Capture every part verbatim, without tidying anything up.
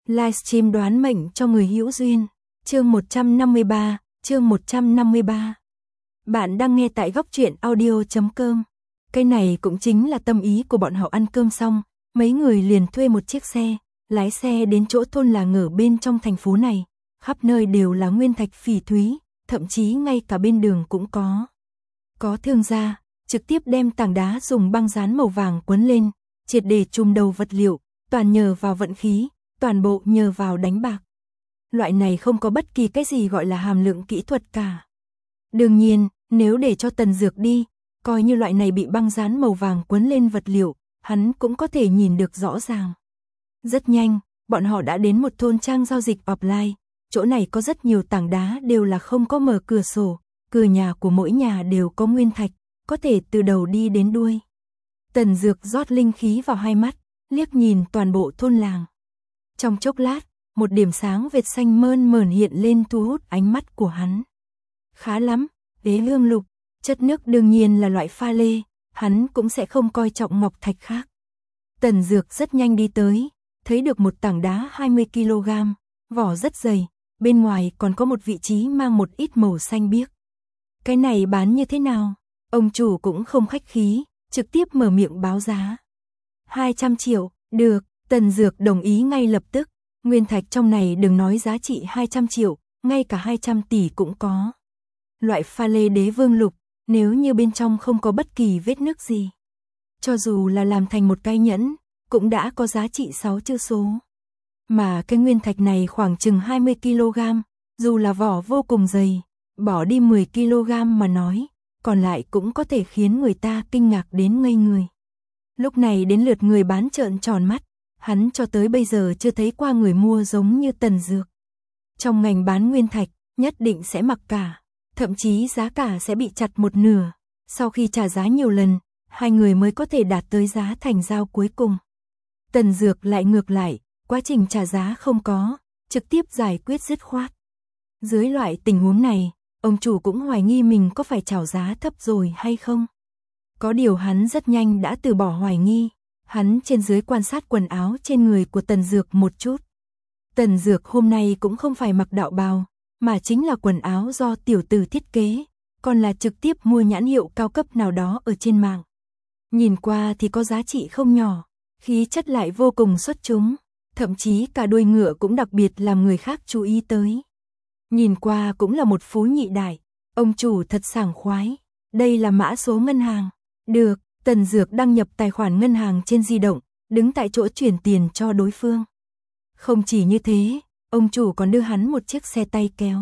Livestream đoán mệnh cho người hữu duyên. Chương một trăm năm mươi ba, chương một trăm năm mươi ba. Bạn đang nghe tại góc truyện audio chấm com. Cái này cũng chính là tâm ý của bọn họ. Ăn cơm xong, mấy người liền thuê một chiếc xe, lái xe đến chỗ thôn làng ở bên trong thành phố này. Khắp nơi đều là nguyên thạch phỉ thúy, thậm chí ngay cả bên đường cũng có. Có thương gia, trực tiếp đem tảng đá dùng băng dán màu vàng quấn lên, triệt để trùm đầu vật liệu, toàn nhờ vào vận khí, toàn bộ nhờ vào đánh bạc. Loại này không có bất kỳ cái gì gọi là hàm lượng kỹ thuật cả. Đương nhiên, nếu để cho Tần Dược đi, coi như loại này bị băng dán màu vàng quấn lên vật liệu, hắn cũng có thể nhìn được rõ ràng. Rất nhanh, bọn họ đã đến một thôn trang giao dịch offline. Chỗ này có rất nhiều tảng đá đều là không có mở cửa sổ, cửa nhà của mỗi nhà đều có nguyên thạch, có thể từ đầu đi đến đuôi. Tần Dược rót linh khí vào hai mắt, liếc nhìn toàn bộ thôn làng. Trong chốc lát, một điểm sáng vệt xanh mơn mởn hiện lên thu hút ánh mắt của hắn. Khá lắm, đế hương lục, chất nước đương nhiên là loại pha lê, hắn cũng sẽ không coi trọng ngọc thạch khác. Tần Dược rất nhanh đi tới, thấy được một tảng đá hai mươi ki lô gam, vỏ rất dày, bên ngoài còn có một vị trí mang một ít màu xanh biếc. Cái này bán như thế nào? Ông chủ cũng không khách khí, trực tiếp mở miệng báo giá. hai trăm triệu, được, Tần Dược đồng ý ngay lập tức. Nguyên thạch trong này đừng nói giá trị hai trăm triệu, ngay cả hai trăm tỷ cũng có. Loại pha lê đế vương lục, nếu như bên trong không có bất kỳ vết nứt gì, cho dù là làm thành một cái nhẫn, cũng đã có giá trị sáu chữ số. Mà cái nguyên thạch này khoảng chừng hai mươi ki lô gam, dù là vỏ vô cùng dày, bỏ đi mười ki lô gam mà nói, còn lại cũng có thể khiến người ta kinh ngạc đến ngây người. Lúc này đến lượt người bán trợn tròn mắt, hắn cho tới bây giờ chưa thấy qua người mua giống như Tần Dược. Trong ngành bán nguyên thạch, nhất định sẽ mặc cả, thậm chí giá cả sẽ bị chặt một nửa, sau khi trả giá nhiều lần, hai người mới có thể đạt tới giá thành giao cuối cùng. Tần Dược lại ngược lại, quá trình trả giá không có, trực tiếp giải quyết dứt khoát. Dưới loại tình huống này, ông chủ cũng hoài nghi mình có phải chào giá thấp rồi hay không. Có điều hắn rất nhanh đã từ bỏ hoài nghi, hắn trên dưới quan sát quần áo trên người của Tần Dược một chút. Tần Dược hôm nay cũng không phải mặc đạo bào, mà chính là quần áo do tiểu tử thiết kế, còn là trực tiếp mua nhãn hiệu cao cấp nào đó ở trên mạng. Nhìn qua thì có giá trị không nhỏ, khí chất lại vô cùng xuất chúng, thậm chí cả đuôi ngựa cũng đặc biệt làm người khác chú ý tới. Nhìn qua cũng là một phú nhị đại, ông chủ thật sảng khoái. Đây là mã số ngân hàng. Được, Tần Dược đăng nhập tài khoản ngân hàng trên di động, đứng tại chỗ chuyển tiền cho đối phương. Không chỉ như thế, ông chủ còn đưa hắn một chiếc xe tay kéo.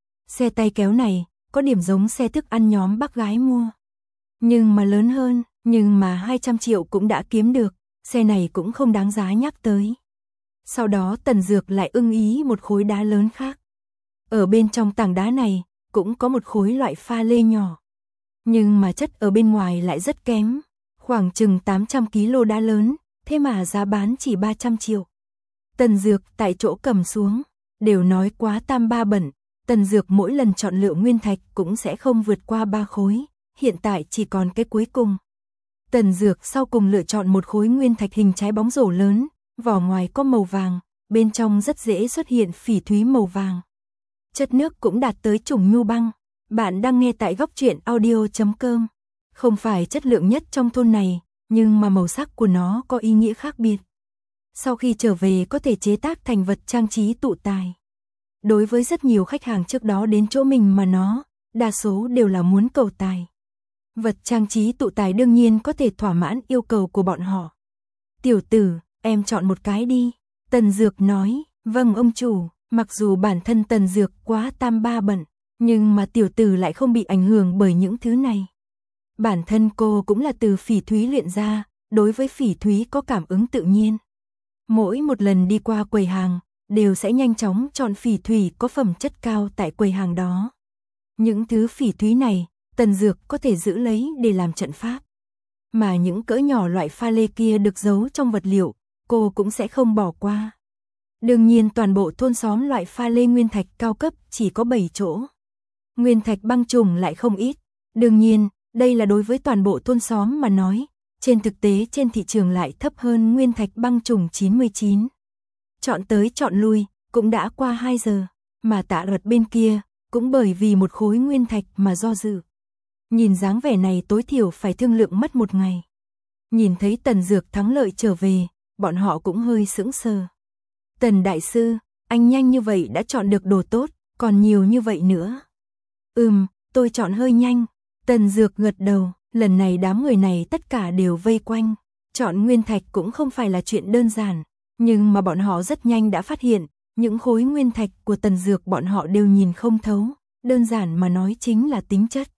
Xe tay kéo này có điểm giống xe thức ăn nhóm bác gái mua, nhưng mà lớn hơn, nhưng mà hai trăm triệu cũng đã kiếm được, xe này cũng không đáng giá nhắc tới. Sau đó Tần Dược lại ưng ý một khối đá lớn khác. Ở bên trong tảng đá này cũng có một khối loại pha lê nhỏ, nhưng mà chất ở bên ngoài lại rất kém, khoảng chừng tám trăm ki lô đá lớn, thế mà giá bán chỉ ba trăm triệu. Tần Dược tại chỗ cầm xuống, đều nói quá tam ba bẩn, Tần Dược mỗi lần chọn lựa nguyên thạch cũng sẽ không vượt qua ba khối, hiện tại chỉ còn cái cuối cùng. Tần Dược sau cùng lựa chọn một khối nguyên thạch hình trái bóng rổ lớn, vỏ ngoài có màu vàng, bên trong rất dễ xuất hiện phỉ thúy màu vàng. Chất nước cũng đạt tới chủng nhu băng. Bạn đang nghe tại góc truyện audio chấm com. Không phải chất lượng nhất trong thôn này, nhưng mà màu sắc của nó có ý nghĩa khác biệt. Sau khi trở về có thể chế tác thành vật trang trí tụ tài. Đối với rất nhiều khách hàng trước đó đến chỗ mình mà nó, đa số đều là muốn cầu tài. Vật trang trí tụ tài đương nhiên có thể thỏa mãn yêu cầu của bọn họ. Tiểu tử, em chọn một cái đi. Tần Dược nói, vâng ông chủ. Mặc dù bản thân Tần Dược quá tam ba bận, nhưng mà tiểu tử lại không bị ảnh hưởng bởi những thứ này. Bản thân cô cũng là từ phỉ thúy luyện ra, đối với phỉ thúy có cảm ứng tự nhiên. Mỗi một lần đi qua quầy hàng, đều sẽ nhanh chóng chọn phỉ thúy có phẩm chất cao tại quầy hàng đó. Những thứ phỉ thúy này, Tần Dược có thể giữ lấy để làm trận pháp. Mà những cỡ nhỏ loại pha lê kia được giấu trong vật liệu, cô cũng sẽ không bỏ qua. Đương nhiên toàn bộ thôn xóm loại pha lê nguyên thạch cao cấp chỉ có bảy chỗ. Nguyên thạch băng trùng lại không ít. Đương nhiên, đây là đối với toàn bộ thôn xóm mà nói, trên thực tế trên thị trường lại thấp hơn nguyên thạch băng trùng chín mươi chín. Chọn tới chọn lui, cũng đã qua hai giờ, mà Tạ Luật bên kia, cũng bởi vì một khối nguyên thạch mà do dự. Nhìn dáng vẻ này tối thiểu phải thương lượng mất một ngày. Nhìn thấy Tần Dược thắng lợi trở về, bọn họ cũng hơi sững sờ. Tần đại sư, anh nhanh như vậy đã chọn được đồ tốt, còn nhiều như vậy nữa. Ừm, tôi chọn hơi nhanh. Tần Dược gật đầu, lần này đám người này tất cả đều vây quanh. Chọn nguyên thạch cũng không phải là chuyện đơn giản, nhưng mà bọn họ rất nhanh đã phát hiện, những khối nguyên thạch của Tần Dược bọn họ đều nhìn không thấu, đơn giản mà nói chính là tính chất.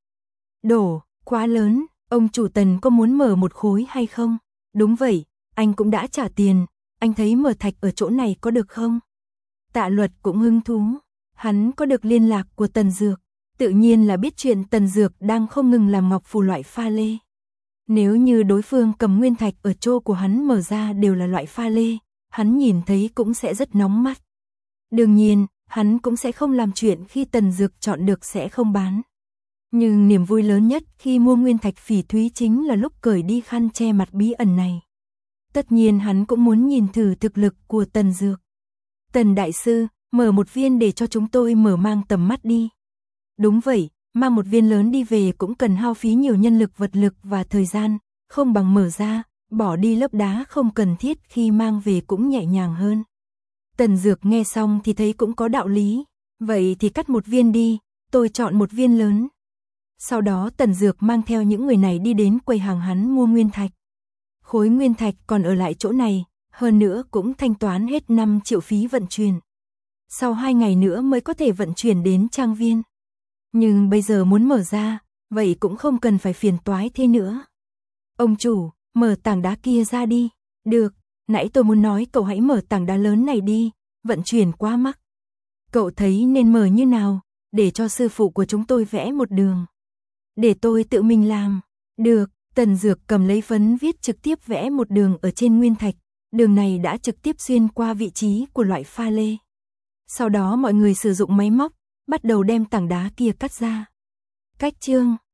Đổ, quá lớn, ông chủ Tần có muốn mở một khối hay không? Đúng vậy, anh cũng đã trả tiền, anh thấy mở thạch ở chỗ này có được không? Tạ Luật cũng hứng thú, hắn có được liên lạc của Tần Dược, tự nhiên là biết chuyện Tần Dược đang không ngừng làm ngọc phù loại pha lê. Nếu như đối phương cầm nguyên thạch ở chỗ của hắn mở ra đều là loại pha lê, hắn nhìn thấy cũng sẽ rất nóng mắt. Đương nhiên, hắn cũng sẽ không làm chuyện khi Tần Dược chọn được sẽ không bán. Nhưng niềm vui lớn nhất khi mua nguyên thạch phỉ thúy chính là lúc cởi đi khăn che mặt bí ẩn này. Tất nhiên hắn cũng muốn nhìn thử thực lực của Tần Dược. Tần đại sư, mở một viên để cho chúng tôi mở mang tầm mắt đi. Đúng vậy, mang một viên lớn đi về cũng cần hao phí nhiều nhân lực vật lực và thời gian, không bằng mở ra, bỏ đi lớp đá không cần thiết khi mang về cũng nhẹ nhàng hơn. Tần Dược nghe xong thì thấy cũng có đạo lý, vậy thì cắt một viên đi, tôi chọn một viên lớn. Sau đó Tần Dược mang theo những người này đi đến quầy hàng hắn mua nguyên thạch. Khối nguyên thạch còn ở lại chỗ này, hơn nữa cũng thanh toán hết năm triệu phí vận chuyển. Sau hai ngày nữa mới có thể vận chuyển đến trang viên. Nhưng bây giờ muốn mở ra, vậy cũng không cần phải phiền toái thế nữa. Ông chủ, mở tảng đá kia ra đi. Được, nãy tôi muốn nói cậu hãy mở tảng đá lớn này đi, vận chuyển quá mắc. Cậu thấy nên mở như nào, để cho sư phụ của chúng tôi vẽ một đường. Để tôi tự mình làm. Được, Tần Dược cầm lấy phấn viết trực tiếp vẽ một đường ở trên nguyên thạch, đường này đã trực tiếp xuyên qua vị trí của loại pha lê. Sau đó mọi người sử dụng máy móc, bắt đầu đem tảng đá kia cắt ra. Cách chương